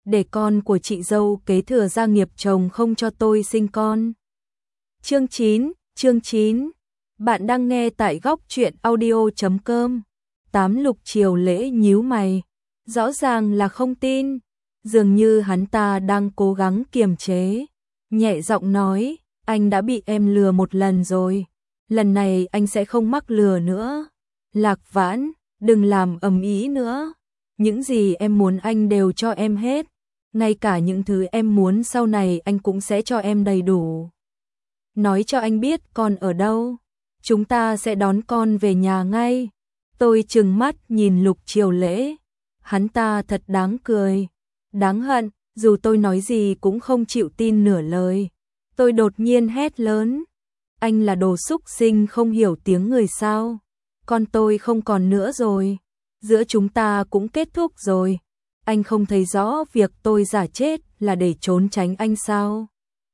để con của chị dâu kế thừa gia nghiệp chồng không cho tôi sinh con. Chương 9. Bạn đang nghe tại góc truyện audio.com. Lục Triều Lễ nhíu mày, rõ ràng là không tin, dường như hắn ta đang cố gắng kiềm chế, nhẹ giọng nói, anh đã bị em lừa một lần rồi, lần này anh sẽ không mắc lừa nữa. Lạc Vãn, đừng làm ầm ĩ nữa, những gì em muốn anh đều cho em hết, ngay cả những thứ em muốn sau này anh cũng sẽ cho em đầy đủ. Nói cho anh biết con ở đâu, chúng ta sẽ đón con về nhà ngay. Tôi trừng mắt nhìn Lục Triều Lễ, hắn ta thật đáng cười, đáng hận, dù tôi nói gì cũng không chịu tin nửa lời. Tôi đột nhiên hét lớn, anh là đồ súc sinh không hiểu tiếng người sao? Con tôi không còn nữa rồi, giữa chúng ta cũng kết thúc rồi. Anh không thấy rõ việc tôi giả chết là để trốn tránh anh sao?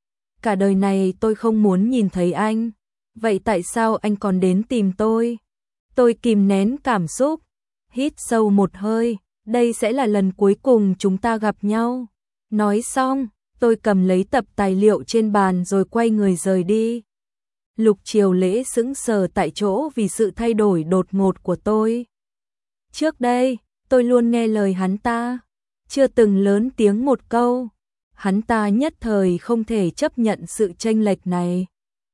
Cả đời này tôi không muốn nhìn thấy anh, vậy tại sao anh còn đến tìm tôi? Tôi kìm nén cảm xúc, hít sâu một hơi, đây sẽ là lần cuối cùng chúng ta gặp nhau. Nói xong, tôi cầm lấy tập tài liệu trên bàn rồi quay người rời đi. Lục Triều Lễ sững sờ tại chỗ vì sự thay đổi đột ngột của tôi. Trước đây, tôi luôn nghe lời hắn ta, chưa từng lớn tiếng một câu. Hắn ta nhất thời không thể chấp nhận sự chênh lệch này.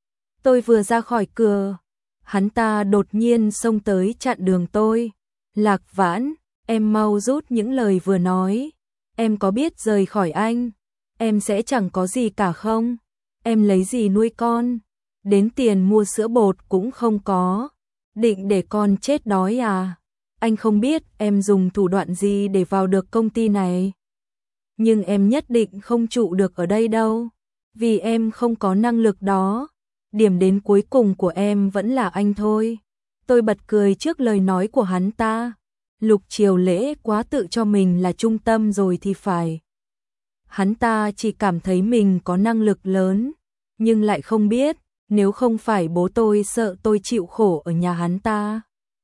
Tôi vừa ra khỏi cửa, hắn ta đột nhiên xông tới chặn đường tôi. Lạc Vãn, em mau rút những lời vừa nói. Em có biết rời khỏi anh, em sẽ chẳng có gì cả không? Em lấy gì nuôi con? Đến tiền mua sữa bột cũng không có. Định để con chết đói à? Anh không biết em dùng thủ đoạn gì để vào được công ty này. Nhưng em nhất định không trụ được ở đây đâu. Vì em không có năng lực đó. Điểm đến cuối cùng của em vẫn là anh thôi. Tôi bật cười trước lời nói của hắn ta. Lục Triều Lễ quá tự cho mình là trung tâm rồi thì phải. Hắn ta chỉ cảm thấy mình có năng lực lớn, nhưng lại không biết, nếu không phải bố tôi sợ tôi chịu khổ ở nhà hắn ta,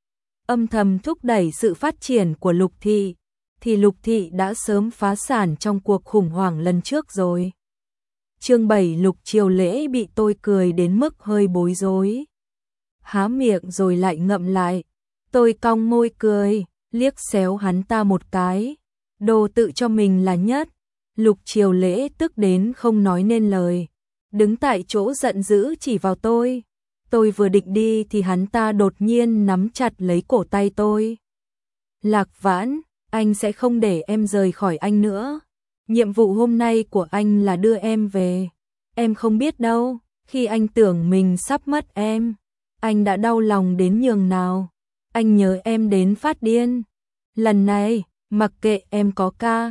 âm thầm thúc đẩy sự phát triển của Lục Thị, thì Lục Thị đã sớm phá sản trong cuộc khủng hoảng lần trước rồi. Chương 7 Lục Triều Lễ bị tôi cười đến mức hơi bối rối. Há miệng rồi lại ngậm lại. Tôi cong môi cười, liếc xéo hắn ta một cái. Đồ tự cho mình là nhất. Lục Triều Lễ tức đến không nói nên lời, đứng tại chỗ giận dữ chỉ vào tôi. Tôi vừa định đi thì hắn ta đột nhiên nắm chặt lấy cổ tay tôi. Lạc Vãn, anh sẽ không để em rời khỏi anh nữa. Nhiệm vụ hôm nay của anh là đưa em về. Em không biết đâu, khi anh tưởng mình sắp mất em, anh đã đau lòng đến nhường nào. Anh nhớ em đến phát điên. Lần này, mặc kệ em có ca,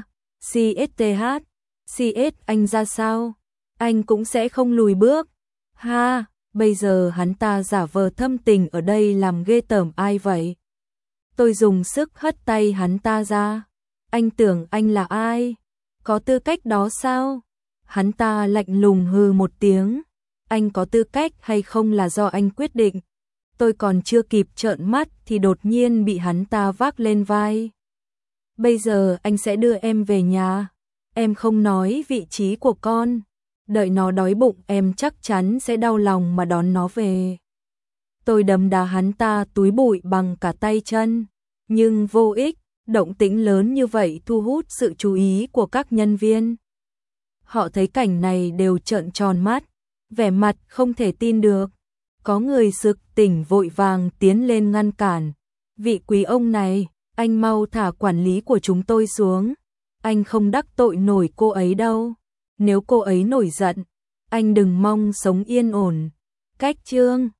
CSTH, CS anh ra sao, anh cũng sẽ không lùi bước. Ha, bây giờ hắn ta giả vờ thâm tình ở đây làm ghê tởm ai vậy? Tôi dùng sức hất tay hắn ta ra. Anh tưởng anh là ai? Có tư cách đó sao? Hắn ta lạnh lùng hừ một tiếng. Anh có tư cách hay không là do anh quyết định. Tôi còn chưa kịp trợn mắt thì đột nhiên bị hắn ta vác lên vai. Bây giờ anh sẽ đưa em về nhà. Em không nói vị trí của con. Đợi nó đói bụng em chắc chắn sẽ đau lòng mà đón nó về. Tôi đấm đá hắn ta túi bụi bằng cả tay chân. Nhưng vô ích, động tĩnh lớn như vậy thu hút sự chú ý của các nhân viên. Họ thấy cảnh này đều trợn tròn mắt, vẻ mặt không thể tin được. Có người sực tỉnh vội vàng tiến lên ngăn cản. Vị quý ông này, anh mau thả quản lý của chúng tôi xuống. Anh không đắc tội nổi cô ấy đâu. Nếu cô ấy nổi giận, anh đừng mong sống yên ổn. Cách chương